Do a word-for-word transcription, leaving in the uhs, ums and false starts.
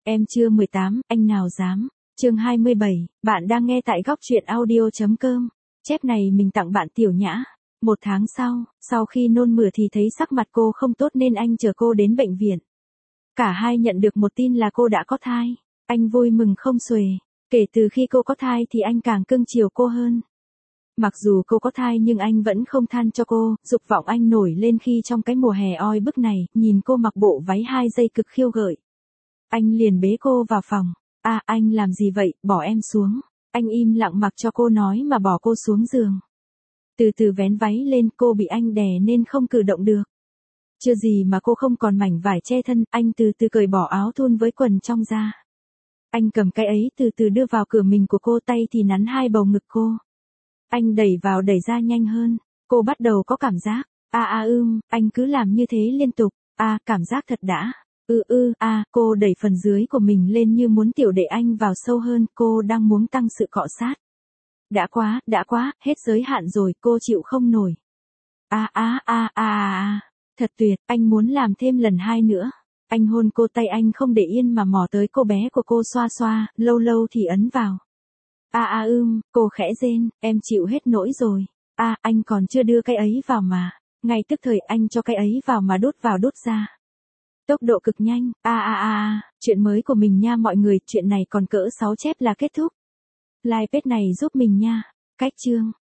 Em chưa mười tám, anh nào dám. Chương hai mươi bảy, bạn đang nghe tại góc truyện audio.com. Chép này mình tặng bạn Tiểu Nhã. Một tháng sau, sau khi nôn mửa thì thấy sắc mặt cô không tốt nên anh chở cô đến bệnh viện. Cả hai nhận được một tin là cô đã có thai. Anh vui mừng không xuể. Kể từ khi cô có thai thì anh càng cưng chiều cô hơn. Mặc dù cô có thai nhưng anh vẫn không than cho cô, dục vọng anh nổi lên khi trong cái mùa hè oi bức này, nhìn cô mặc bộ váy hai dây cực khiêu gợi. Anh liền bế cô vào phòng. À, anh làm gì vậy, bỏ em xuống. Anh im lặng mặc cho cô nói mà bỏ cô xuống giường. Từ từ vén váy lên, cô bị anh đè nên không cử động được. Chưa gì mà cô không còn mảnh vải che thân, anh từ từ cởi bỏ áo thun với quần trong ra. Anh cầm cái ấy từ từ đưa vào cửa mình của cô, tay thì nắn hai bầu ngực cô. Anh đẩy vào đẩy ra nhanh hơn, cô bắt đầu có cảm giác. À à ưm, anh cứ làm như thế liên tục. À, cảm giác thật đã. Ừ ừ, à, cô đẩy phần dưới của mình lên như muốn tiểu đẩy anh vào sâu hơn, cô đang muốn tăng sự cọ sát. Đã quá, đã quá, hết giới hạn rồi, cô chịu không nổi. À à à à à, thật tuyệt, anh muốn làm thêm lần hai nữa. Anh hôn cô, tay anh không để yên mà mò tới cô bé của cô xoa xoa, lâu lâu thì ấn vào. À à ưm, cô khẽ rên, em chịu hết nỗi rồi. À, anh còn chưa đưa cái ấy vào mà. Ngay tức thời anh cho cái ấy vào mà đút vào đút ra. Tốc độ cực nhanh. À à à, chuyện mới của mình nha mọi người, chuyện này còn cỡ sáu chép là kết thúc. Like page này giúp mình nha. Cách chương.